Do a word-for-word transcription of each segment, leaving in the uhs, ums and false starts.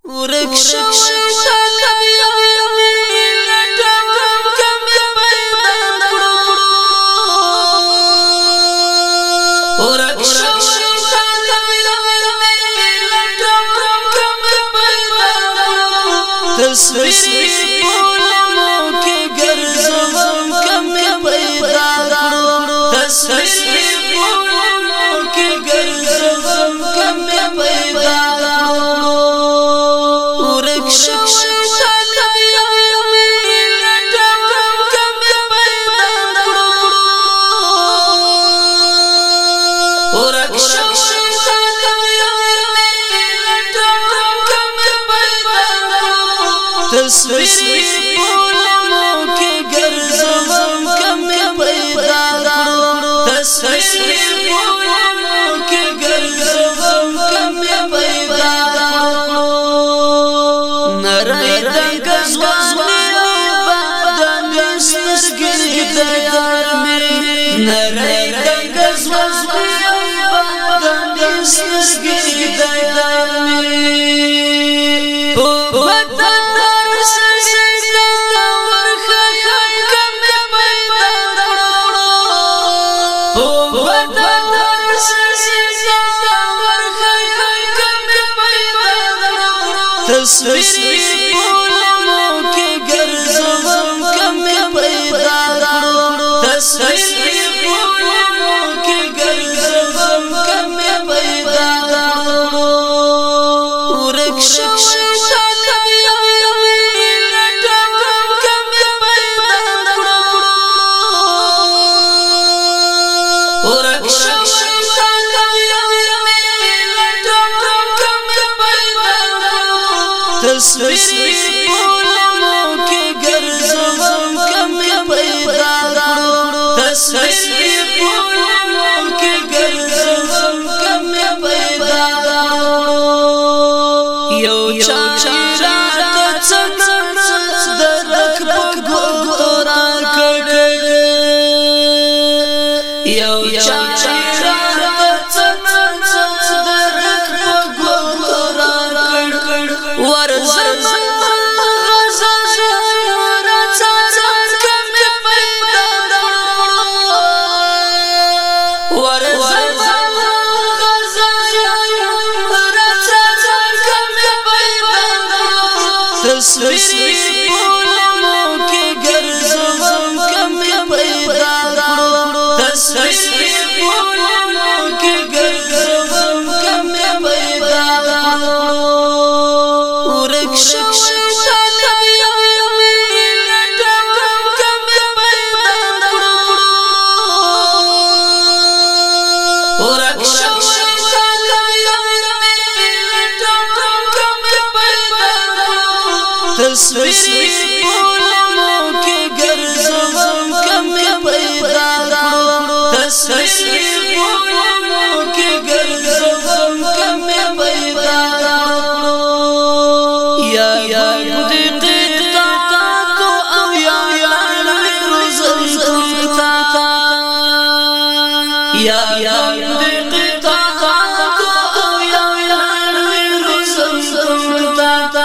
ورک شوی طالب یمې لټوم که مې پیدا کړو ورک شوی طالب یمې لټوم که مې پیدا کړو تصویر پولمو کې ګرځوم که مې پیدا کړو تصویر پولمو کې ګرځوم که مې پیدا تصویر پولمو کې ګرځوم که مې پیدا کړو تصویر پولمو کې ګرځوم که مې پیدا کړو نری دنګ ځواني بدن سترګې د ګرمې نری دنګ ځواني بدن سترګې د ګرمې تصویر پولمو کې ګرځوم که مې پیدا کړو تصویر پولمو کې ګرځوم که مې پیدا کړو ورک شوی طالب یمې لټوم که مې پیدا کړو ورک شوی طالب یمې لټوم که مې پیدا تصویر پولمو کې ګرځوم که مې پیدا کړو تصویر پولمو کې ګرځوم که مې پیدا کړو یو چا راته څه درک په ګورا کړ یو چا راته څه درک په ګورا کړ ورزم تصویر پولمو کې ګرځوم که مې پیدا کړو تصویر پولمو کې ګرځوم که مې پیدا کړو ورک شوی طالب یمې لټوم که مې پیدا کړو ورک شوی طالب یمې لټوم که مې پیدا تصویر پولمو کې ګرځوم که مې پیدا کړو تصویر پولمو کې ګرځوم که مې پیدا کړو یا دې قطعات او یا لړې روزم تا یا دې قطعات او یا لړې روزم تا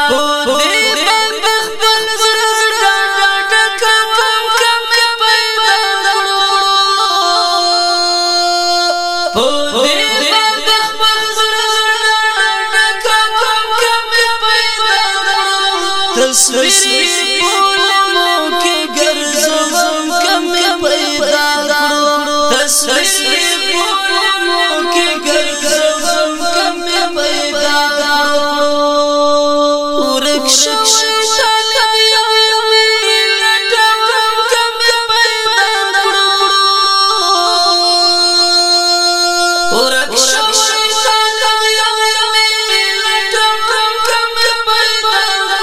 تصویر پولمو کې ګرځوم که مې پیدا کړو تصویر پولمو کې ګرځوم که مې پیدا کړو ورک شوی طالب یمې لټوم که مې پیدا کړو ورک شوی طالب یمې لټوم که مې پیدا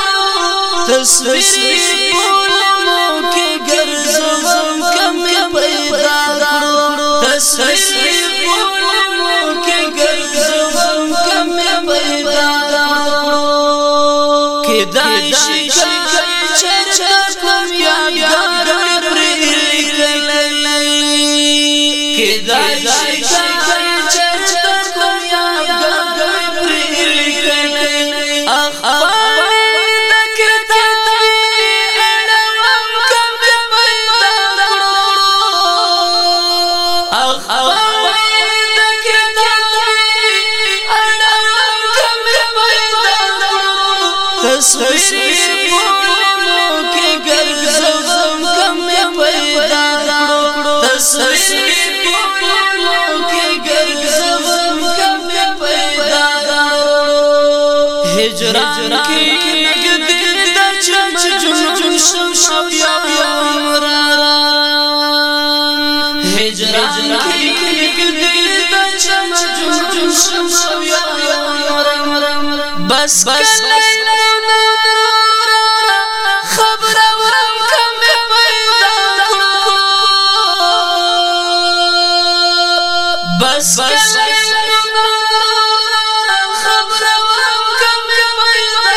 تصویر پولمو کې ګرځوم که مې پیدا کړو تصویر پولمو کې ګرځوم که مې پیدا کړو کېدای شي چېرته کوم یادګار مې پرې لیکلی کېدای شي چېرته کوم یادګار مې پرې لیکلی اخ تصویر پولمو کې ګرځوم کم پیدا کړو تصویر پولمو کې ګرځوم کم پیدا کړو هجران کې نګدې د چم جون شم بیا عمران هجران کې نګدې د چم جون شم بیا عمران بس بس خبر ورم کم پیدا بس بس خبر ورم کم پیدا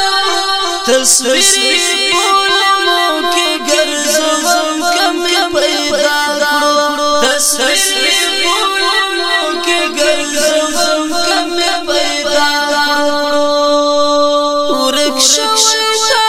تصویر پولمو کې ګرځوم کم پیدا تصویر پولمو کې ګرځوم کم پیدا ورک شوی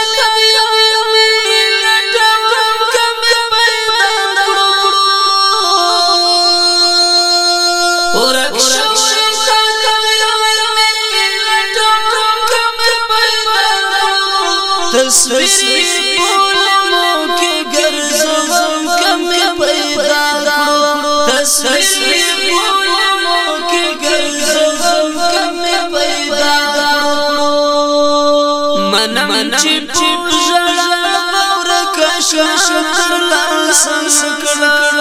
تصویر پولمو کې ګرځوم کم پیدا کړو تصویر پولمو کې ګرځوم کم پیدا کړو منم چې پوجړه ورکه شر لاس کړه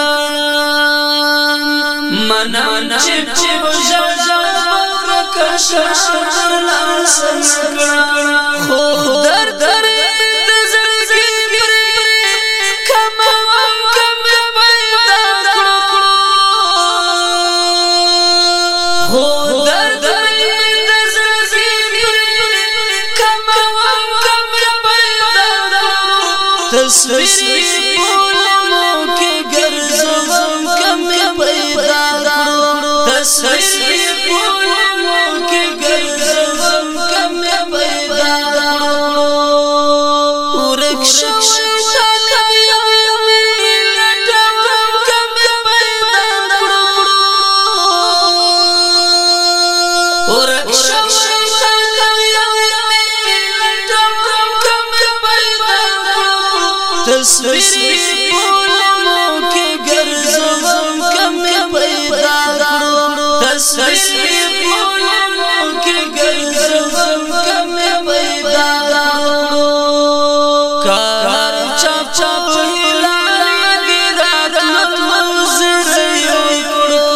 منم چې پوجړه ورکه شر لاس کړه خو درد تصویر پولمو کې ګرځوم کم پیدا کړو تصویر پولمو کې ګرځوم کم پیدا کړو ورک شوی تصویر پولمو کې ګرځوم کم پیدا کړو تصویر پولمو کې ګرځوم کم پیدا کړو کار چاپ چاپ هلال دې رحمت منظر یو کړو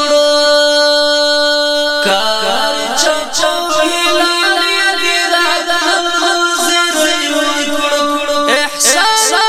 کار چاپ چاپ هلال دې رحمت منظر یو کړو احسان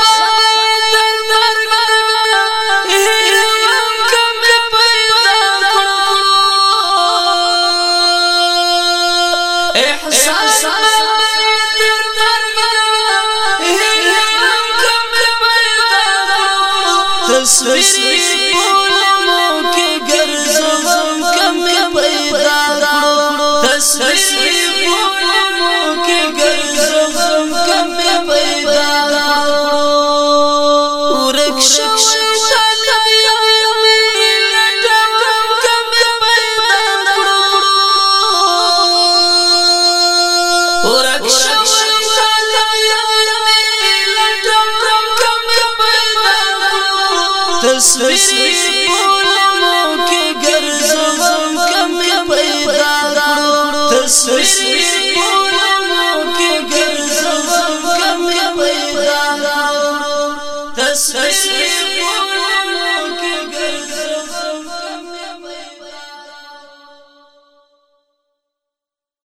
تصویر پولمو کې ګرځوم کم پیدا کړو تصویر پولمو کې ګرځوم کم پیدا کړو ورک شوی تصویر